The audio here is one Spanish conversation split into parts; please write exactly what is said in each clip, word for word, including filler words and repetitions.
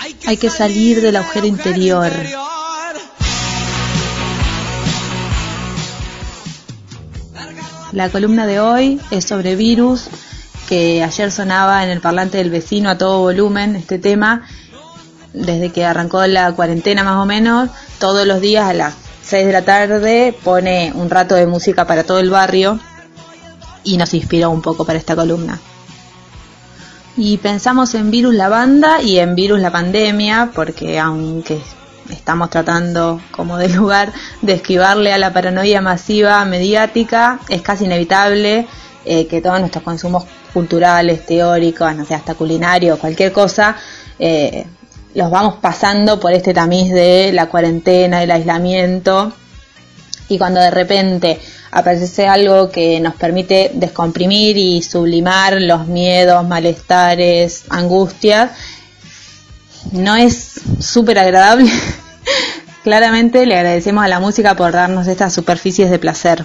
Hay que salir del agujero interior. La columna de hoy es sobre virus, que ayer sonaba en el parlante del vecino a todo volumen este tema. Desde que arrancó la cuarentena más o menos, todos los días a las seis de la tarde pone un rato de música para todo el barrio y nos inspiró un poco para esta columna. Y pensamos en Virus la banda y en Virus la pandemia, porque aunque estamos tratando como de lugar de esquivarle a la paranoia masiva mediática, es casi inevitable eh, que todos nuestros consumos culturales, teóricos, no sé, hasta culinarios, cualquier cosa, eh, los vamos pasando por este tamiz de la cuarentena, del aislamiento, y cuando de repente aparece algo que nos permite descomprimir y sublimar los miedos, malestares, angustias, no es súper agradable. Claramente le agradecemos a la música por darnos estas superficies de placer.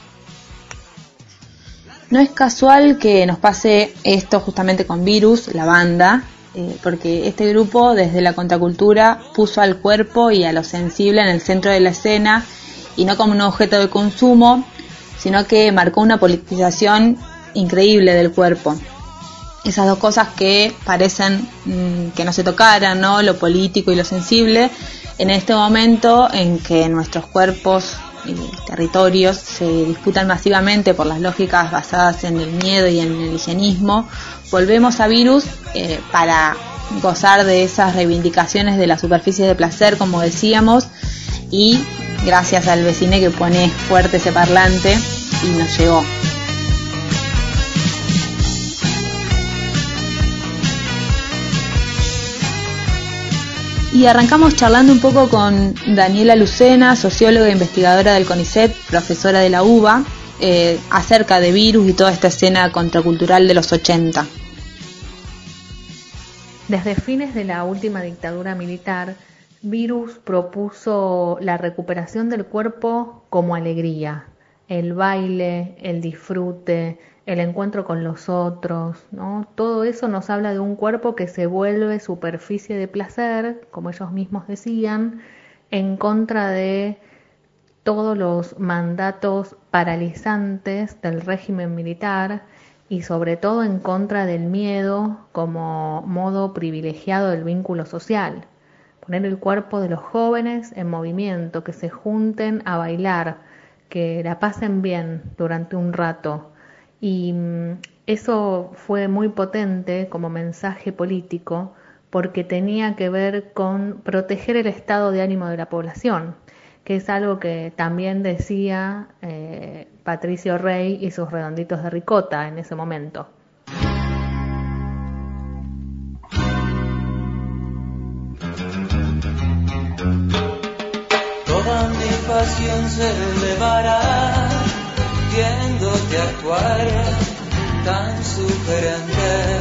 No es casual que nos pase esto justamente con Virus, la banda, eh, porque este grupo desde la contracultura puso al cuerpo y a lo sensible en el centro de la escena, y no como un objeto de consumo, sino que marcó una politización increíble del cuerpo. Esas dos cosas que parecen mmm, que no se tocaran, ¿no? Lo político y lo sensible, en este momento en que nuestros cuerpos y territorios se disputan masivamente por las lógicas basadas en el miedo y en el higienismo, volvemos a Virus eh, para gozar de esas reivindicaciones de la superficie de placer, como decíamos, y gracias al vecine que pone fuerte ese parlante y nos llegó. Y arrancamos charlando un poco con Daniela Lucena, socióloga e investigadora del CONICET, profesora de la UBA, eh, acerca de Virus y toda esta escena contracultural de los ochenta. Desde fines de la última dictadura militar, Virus propuso la recuperación del cuerpo como alegría, el baile, el disfrute, el encuentro con los otros, ¿no? Todo eso nos habla de un cuerpo que se vuelve superficie de placer, como ellos mismos decían, en contra de todos los mandatos paralizantes del régimen militar y sobre todo en contra del miedo como modo privilegiado del vínculo social. Poner el cuerpo de los jóvenes en movimiento, que se junten a bailar, que la pasen bien durante un rato. Y eso fue muy potente como mensaje político porque tenía que ver con proteger el estado de ánimo de la población, que es algo que también decía eh, Patricio Rey y sus redonditos de ricota en ese momento. Toda mi pasión se elevará viéndote actuar tan sugerente,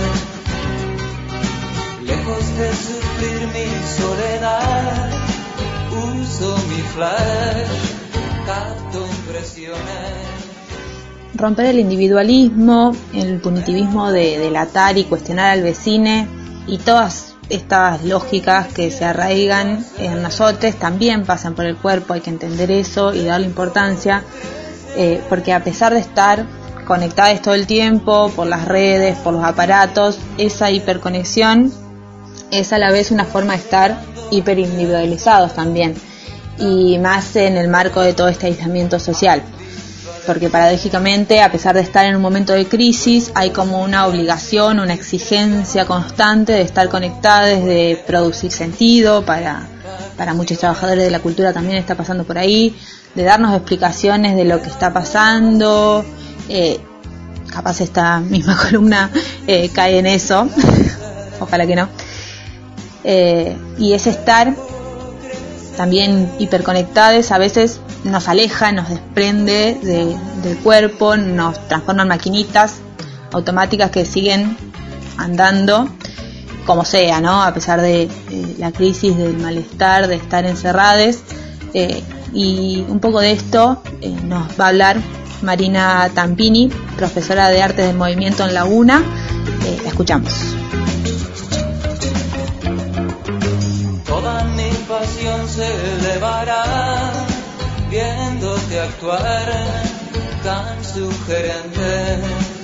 lejos de sufrir mi soledad, uso mi flash, capto impresiones. Romper el individualismo, el punitivismo de delatar y cuestionar al vecine y todas estas lógicas que se arraigan en nosotros también pasan por el cuerpo. Hay que entender eso y darle importancia. Eh, porque a pesar de estar conectados todo el tiempo por las redes, por los aparatos, esa hiperconexión es a la vez una forma de estar hiperindividualizados también, y más en el marco de todo este aislamiento social, porque paradójicamente, a pesar de estar en un momento de crisis, hay como una obligación, una exigencia constante de estar conectados, de producir sentido. Para, para muchos trabajadores de la cultura también está pasando por ahí, de darnos explicaciones de lo que está pasando. Eh, capaz esta misma columna eh, cae en eso, ojalá que no. Eh, y ese estar también hiperconectados a veces nos aleja, nos desprende de, del cuerpo, nos transforma en maquinitas automáticas que siguen andando como sea, ¿no? A pesar de eh, la crisis, del malestar, de estar encerrados. Eh, y un poco de esto eh, nos va a hablar Marina Tampini, profesora de Artes del Movimiento en la UNA. Eh, la escuchamos. se elevará viéndote actuar tan sugerente.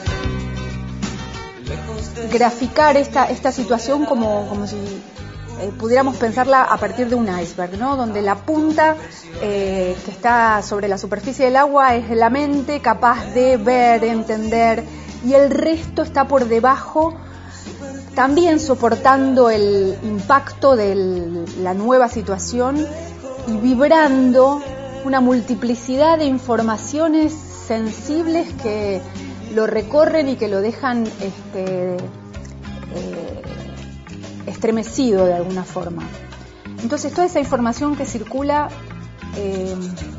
Graficar esta, esta situación como, como si eh, pudiéramos pensarla a partir de un iceberg, ¿no? Donde la punta eh, que está sobre la superficie del agua es la mente capaz de ver, entender, y el resto está por debajo, también soportando el impacto de la nueva situación y vibrando una multiplicidad de informaciones sensibles que lo recorren y que lo dejan este, eh, estremecido de alguna forma. Entonces, toda esa información que circula, eh,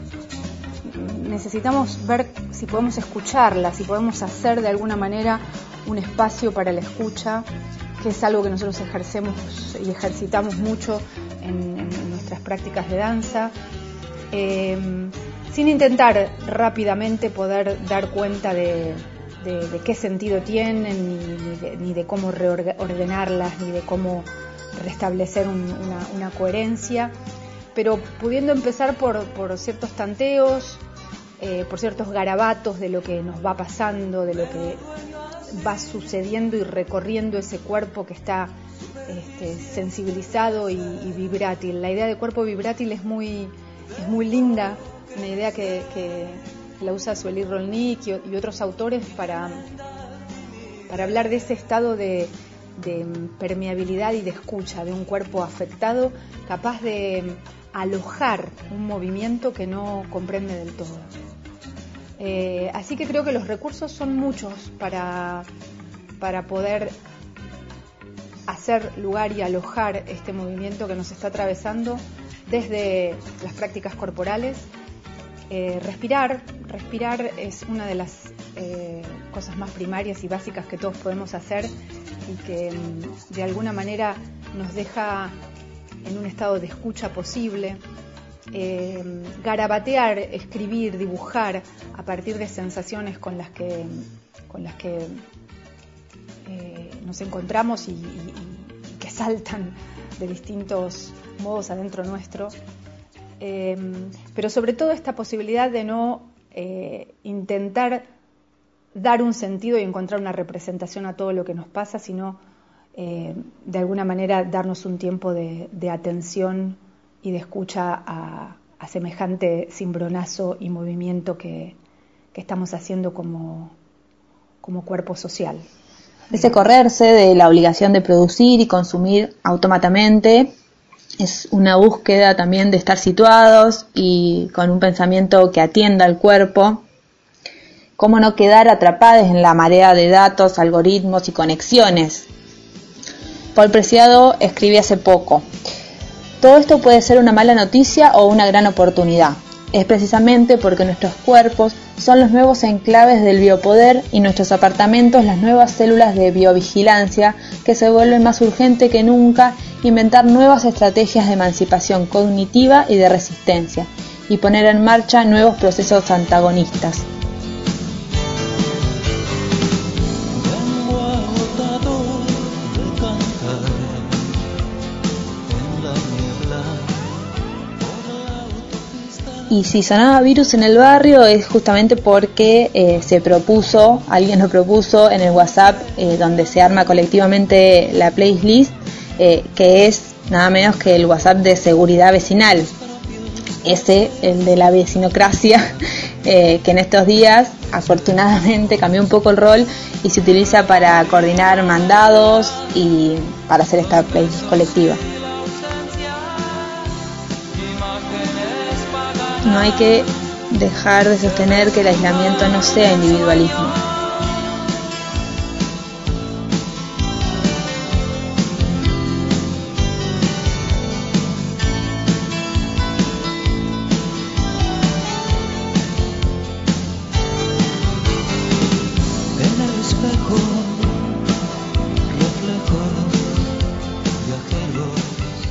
necesitamos ver si podemos escucharla, si podemos hacer de alguna manera un espacio para la escucha, que es algo que nosotros ejercemos y ejercitamos mucho en, en nuestras prácticas de danza, eh, sin intentar rápidamente poder dar cuenta de De, de qué sentido tienen, ni, ni, de, ni de cómo reordenarlas, ni de cómo restablecer un, una, una coherencia, pero pudiendo empezar por, por ciertos tanteos, eh, por ciertos garabatos de lo que nos va pasando, de lo que va sucediendo y recorriendo ese cuerpo que está este, sensibilizado y, y vibrátil. La idea de cuerpo vibrátil es muy, es muy linda, una idea que... que la usa Sueli Rolnik y, y otros autores para, para hablar de ese estado de, de permeabilidad y de escucha de un cuerpo afectado, capaz de alojar un movimiento que no comprende del todo. Eh, así que creo que los recursos son muchos para, para poder hacer lugar y alojar este movimiento que nos está atravesando desde las prácticas corporales. Eh, respirar, respirar es una de las eh, cosas más primarias y básicas que todos podemos hacer y que de alguna manera nos deja en un estado de escucha posible. Eh, garabatear, escribir, dibujar a partir de sensaciones con las que, con las que eh, nos encontramos y, y, y que saltan de distintos modos adentro nuestro. Eh, pero sobre todo esta posibilidad de no eh, intentar dar un sentido y encontrar una representación a todo lo que nos pasa, sino eh, de alguna manera darnos un tiempo de, de atención y de escucha a, a semejante cimbronazo y movimiento que, que estamos haciendo como, como cuerpo social. Ese correrse de la obligación de producir y consumir automáticamente es una búsqueda también de estar situados y con un pensamiento que atienda al cuerpo. Cómo no quedar atrapados en la marea de datos, algoritmos y conexiones. Paul Preciado escribe hace poco: todo esto puede ser una mala noticia o una gran oportunidad. Es precisamente porque nuestros cuerpos son los nuevos enclaves del biopoder y nuestros apartamentos las nuevas células de biovigilancia que se vuelven más urgente que nunca inventar nuevas estrategias de emancipación cognitiva y de resistencia y poner en marcha nuevos procesos antagonistas. Y si sonaba Virus en el barrio es justamente porque eh, se propuso, alguien lo propuso en el WhatsApp eh, donde se arma colectivamente la playlist, eh, que es nada menos que el WhatsApp de seguridad vecinal, ese, el de la vecinocracia, eh, que en estos días afortunadamente cambió un poco el rol y se utiliza para coordinar mandados y para hacer esta playlist colectiva. No hay que dejar de sostener que el aislamiento no sea individualismo. En el espejo, reflejos, viajeros.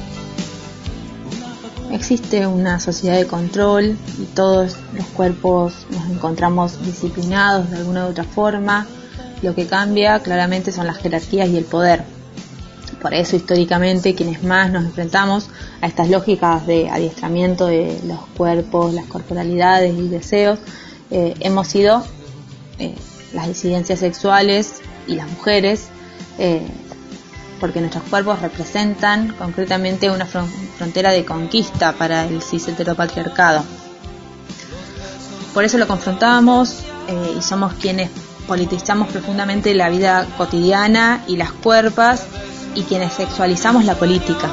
Existe una sociedad de control y todos los cuerpos nos encontramos disciplinados de alguna u otra forma. Lo que cambia claramente son las jerarquías y el poder. Por eso históricamente quienes más nos enfrentamos a estas lógicas de adiestramiento de los cuerpos, las corporalidades y deseos, eh, hemos sido eh, las disidencias sexuales y las mujeres, eh, porque nuestros cuerpos representan concretamente una fron- frontera de conquista para el cis heteropatriarcado. Por eso lo confrontamos eh, y somos quienes politizamos profundamente la vida cotidiana y las cuerpas, y quienes sexualizamos la política.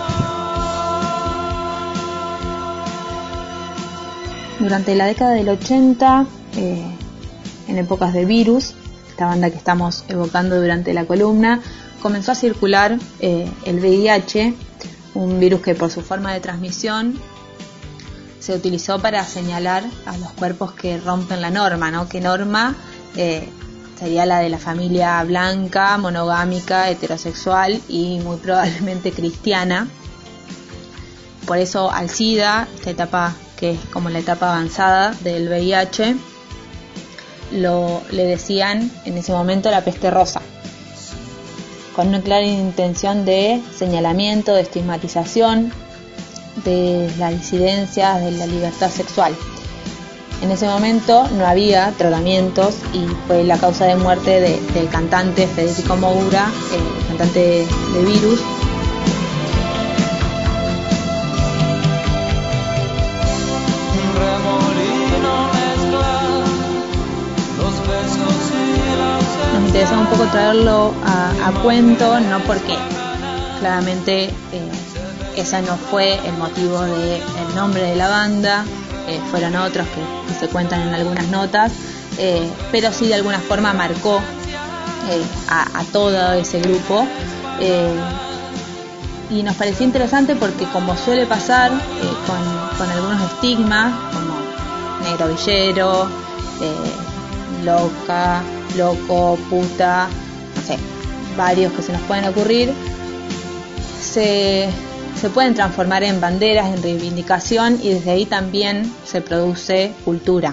Durante la década del ochenta, eh, en épocas de Virus, esta banda que estamos evocando durante la columna, comenzó a circular eh, el V I H, un virus que por su forma de transmisión se utilizó para señalar a los cuerpos que rompen la norma, ¿no? ¿Qué norma? Eh, sería la de la familia blanca, monogámica, heterosexual y muy probablemente cristiana. Por eso al SIDA, esta etapa que es como la etapa avanzada del V I H, lo, le decían en ese momento la peste rosa, con una clara intención de señalamiento, de estigmatización de las disidencias, de la libertad sexual. En ese momento no había tratamientos y fue la causa de muerte de, del cantante Federico Moura, eh, el cantante de, de Virus. Nos interesaba un poco traerlo a, a cuento, no porque claramente eh, ese no fue el motivo del nombre de la banda. Eh, fueron otros que, que se cuentan en algunas notas, eh, pero sí de alguna forma marcó eh, a, a todo ese grupo, eh, y nos pareció interesante porque, como suele pasar eh, con, con algunos estigmas como negro villero, eh, loca, loco, puta, no sé, varios que se nos pueden ocurrir, se se pueden transformar en banderas, en reivindicación, y desde ahí también se produce cultura.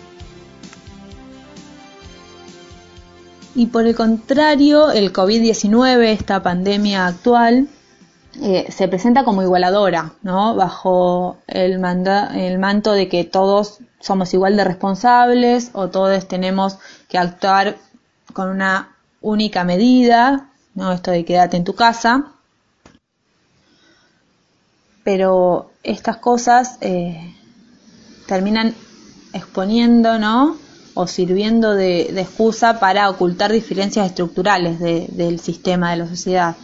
Y por el contrario, el covid diecinueve, esta pandemia actual, eh, se presenta como igualadora, ¿no? Bajo el, manda- el manto de que todos somos igual de responsables o todos tenemos que actuar con una única medida, ¿no? Esto de quédate en tu casa. Pero estas cosas eh, terminan exponiendo, ¿no? O sirviendo de, de excusa para ocultar diferencias estructurales de, del sistema de la sociedad.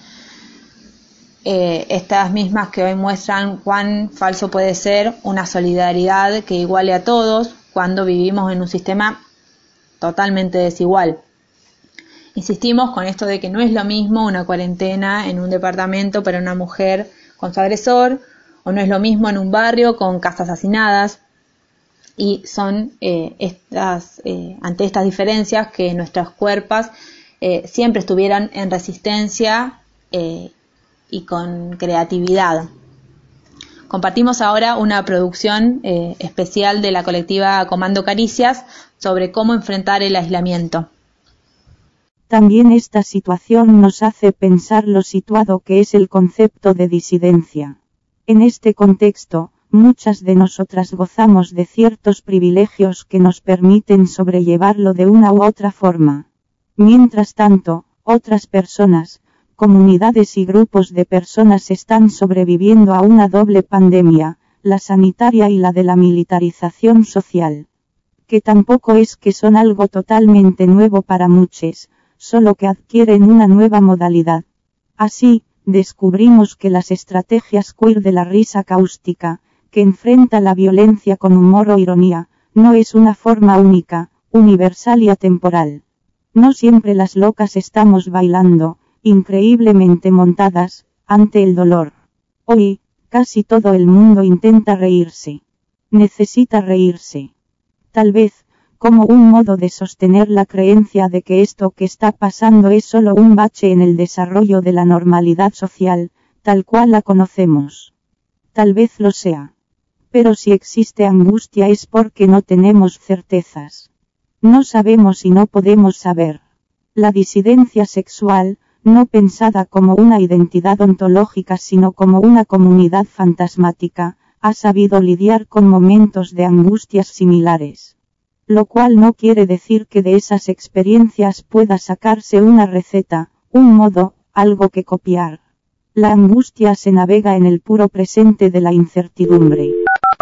Eh, estas mismas que hoy muestran cuán falso puede ser una solidaridad que iguale a todos cuando vivimos en un sistema totalmente desigual. Insistimos con esto de que no es lo mismo una cuarentena en un departamento para una mujer con su agresor, o no es lo mismo en un barrio con casas hacinadas, y son eh, estas eh, ante estas diferencias que nuestras cuerpos eh, siempre estuvieran en resistencia eh, y con creatividad. Compartimos ahora una producción eh, especial de la colectiva Comando Caricias sobre cómo enfrentar el aislamiento. También esta situación nos hace pensar lo situado que es el concepto de disidencia. En este contexto, muchas de nosotras gozamos de ciertos privilegios que nos permiten sobrellevarlo de una u otra forma. Mientras tanto, otras personas, comunidades y grupos de personas están sobreviviendo a una doble pandemia, la sanitaria y la de la militarización social. Que tampoco es que son algo totalmente nuevo para muchos, solo que adquieren una nueva modalidad. Así, descubrimos que las estrategias queer de la risa cáustica, que enfrenta la violencia con humor o ironía, no es una forma única, universal y atemporal. No siempre las locas estamos bailando, increíblemente montadas, ante el dolor. Hoy, casi todo el mundo intenta reírse. Necesita reírse. Tal vez, como un modo de sostener la creencia de que esto que está pasando es solo un bache en el desarrollo de la normalidad social, tal cual la conocemos. Tal vez lo sea. Pero si existe angustia es porque no tenemos certezas. No sabemos y no podemos saber. La disidencia sexual, no pensada como una identidad ontológica sino como una comunidad fantasmática, ha sabido lidiar con momentos de angustias similares. Lo cual no quiere decir que de esas experiencias pueda sacarse una receta, un modo, algo que copiar. La angustia se navega en el puro presente de la incertidumbre.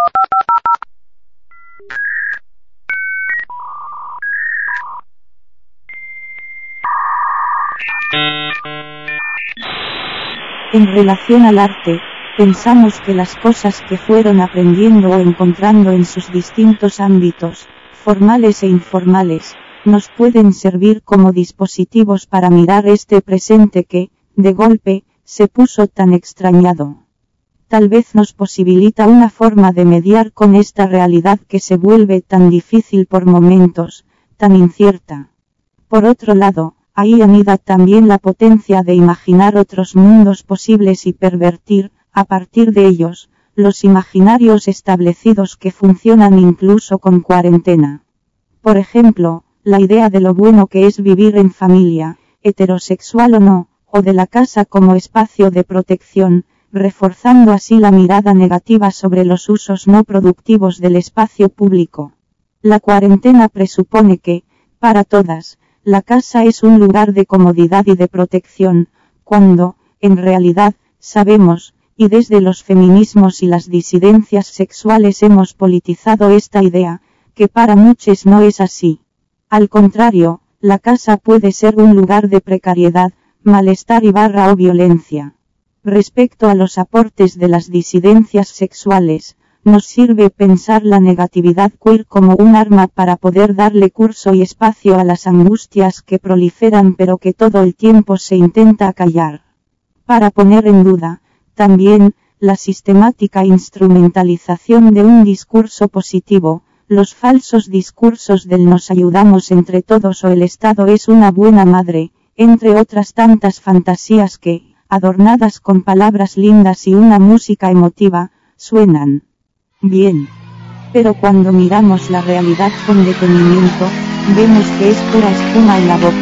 En relación al arte, pensamos que las cosas que fueron aprendiendo o encontrando en sus distintos ámbitos, formales e informales, nos pueden servir como dispositivos para mirar este presente que, de golpe, se puso tan extrañado. Tal vez nos posibilita una forma de mediar con esta realidad que se vuelve tan difícil por momentos, tan incierta. Por otro lado, ahí anida también la potencia de imaginar otros mundos posibles y pervertir, a partir de ellos, los imaginarios establecidos que funcionan incluso con cuarentena. Por ejemplo, la idea de lo bueno que es vivir en familia, heterosexual o no, o de la casa como espacio de protección, reforzando así la mirada negativa sobre los usos no productivos del espacio público. La cuarentena presupone que, para todas, la casa es un lugar de comodidad y de protección, cuando, en realidad, sabemos, y desde los feminismos y las disidencias sexuales hemos politizado esta idea, que para muchos no es así. Al contrario, la casa puede ser un lugar de precariedad, malestar y barra o violencia. Respecto a los aportes de las disidencias sexuales, nos sirve pensar la negatividad queer como un arma para poder darle curso y espacio a las angustias que proliferan pero que todo el tiempo se intenta acallar. Para poner en duda, también, la sistemática instrumentalización de un discurso positivo, los falsos discursos del nos ayudamos entre todos o el Estado es una buena madre, entre otras tantas fantasías que, adornadas con palabras lindas y una música emotiva, suenan bien. Pero cuando miramos la realidad con detenimiento, vemos que es pura espuma en la boca.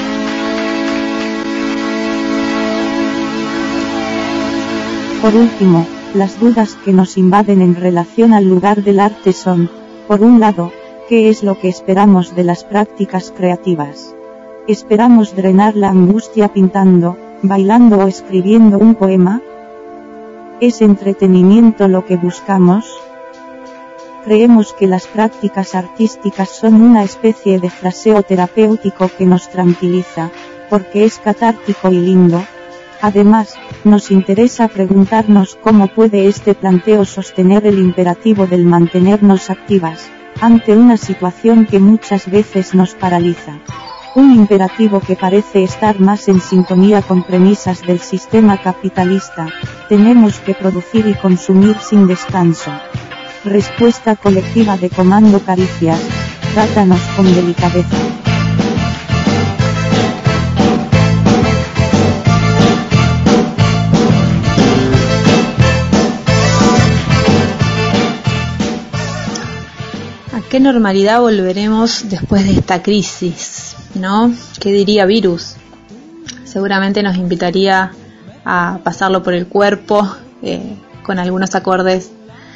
Por último, las dudas que nos invaden en relación al lugar del arte son, por un lado, ¿qué es lo que esperamos de las prácticas creativas? ¿Esperamos drenar la angustia pintando, bailando o escribiendo un poema? ¿Es entretenimiento lo que buscamos? Creemos que las prácticas artísticas son una especie de fraseo terapéutico que nos tranquiliza, porque es catártico y lindo. Además, nos interesa preguntarnos cómo puede este planteo sostener el imperativo del mantenernos activas, ante una situación que muchas veces nos paraliza. Un imperativo que parece estar más en sintonía con premisas del sistema capitalista, tenemos que producir y consumir sin descanso. Respuesta colectiva de Comando Caricias, trátanos con delicadeza. ¿A qué normalidad volveremos después de esta crisis? ¿No? ¿Qué diría Virus? Seguramente nos invitaría a pasarlo por el cuerpo, eh, con algunos acordes.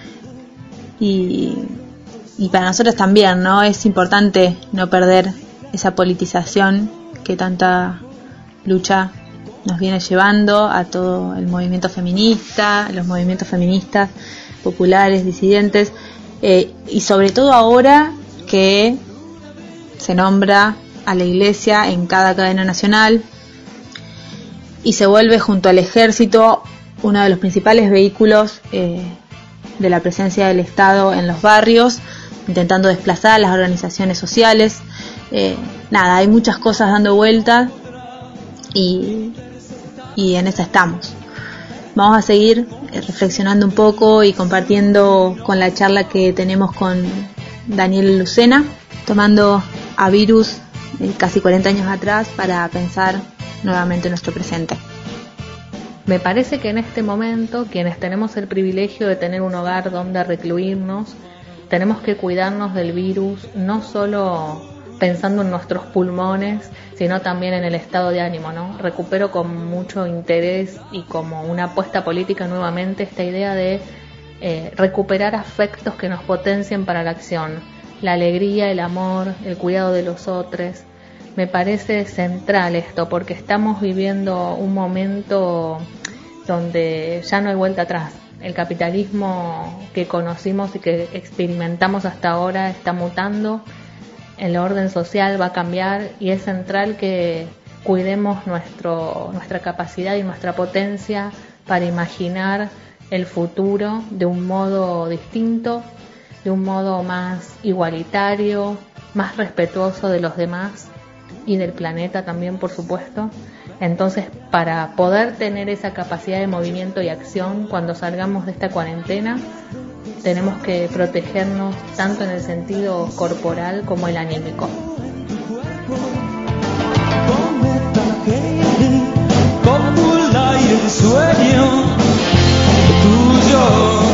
Y, y para nosotros también, ¿no? Es importante no perder esa politización que tanta lucha nos viene llevando a todo el movimiento feminista, los movimientos feministas, populares, disidentes, eh, y sobre todo ahora que se nombra a la Iglesia en cada cadena nacional y se vuelve junto al ejército uno de los principales vehículos eh, de la presencia del Estado en los barrios, intentando desplazar a las organizaciones sociales. Eh, nada, hay muchas cosas dando vueltas y, y en esa estamos. Vamos a seguir reflexionando un poco y compartiendo con la charla que tenemos con Daniel Lucena, tomando a Virus eh, casi cuarenta años atrás para pensar nuevamente nuestro presente. Me parece que en este momento, quienes tenemos el privilegio de tener un hogar donde recluirnos, tenemos que cuidarnos del virus, no solo pensando en nuestros pulmones, sino también en el estado de ánimo, ¿no? Recupero con mucho interés y como una apuesta política nuevamente esta idea de eh, recuperar afectos que nos potencien para la acción, la alegría, el amor, el cuidado de los otros. Me parece central esto, porque estamos viviendo un momento donde ya no hay vuelta atrás. El capitalismo que conocimos y que experimentamos hasta ahora está mutando, el orden social va a cambiar y es central que cuidemos nuestro, nuestra capacidad y nuestra potencia para imaginar el futuro de un modo distinto, de un modo más igualitario, más respetuoso de los demás y del planeta también, por supuesto. Entonces, para poder tener esa capacidad de movimiento y acción cuando salgamos de esta cuarentena, tenemos que protegernos tanto en el sentido corporal como el anímico. Como el aire sueño tuyo,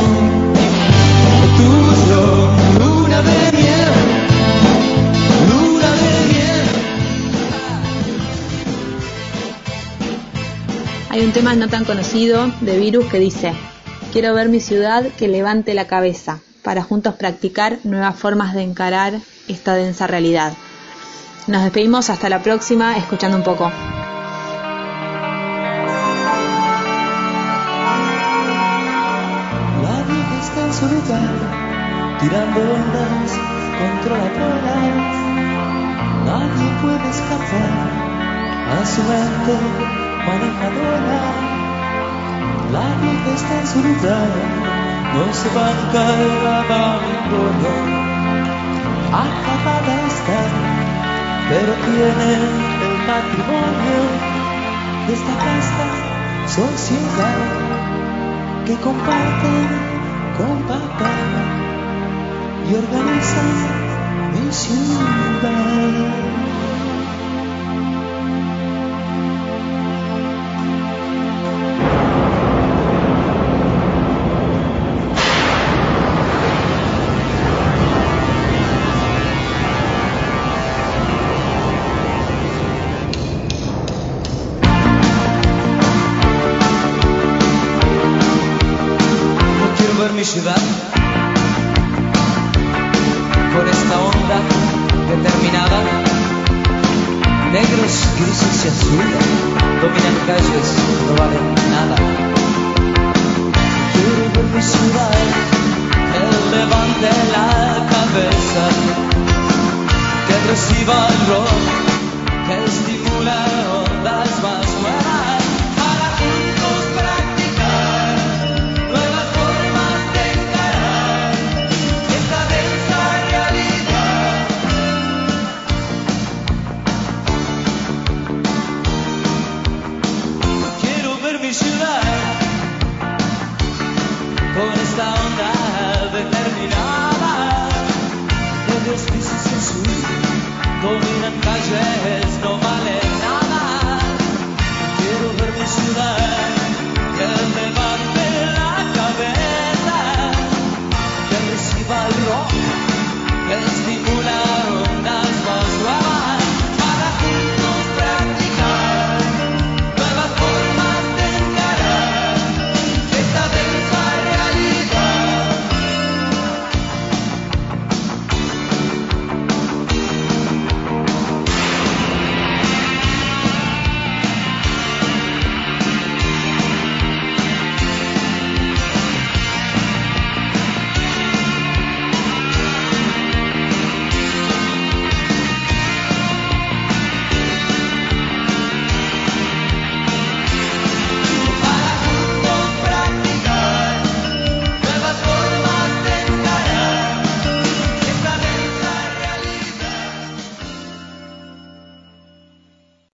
tuyo, luna de miel, luna de miel. Hay un tema no tan conocido de Virus que dice: quiero ver mi ciudad que levante la cabeza, para juntos practicar nuevas formas de encarar esta densa realidad. Nos despedimos hasta la próxima, escuchando un poco. La vida está en su lugar, tirando ondas contra la proa. Nadie puede escapar a su mente manejadora. La vida está en su lugar, no se va a caer abandono. Acabada está, pero tiene el patrimonio de esta casta sociedad que comparten con papá y organizan mi ciudad. Mi ciudad con esta onda determinada, negros, grises y azules dominan calles, no valen nada. Quiero ver mi ciudad que levante la cabeza, que reciba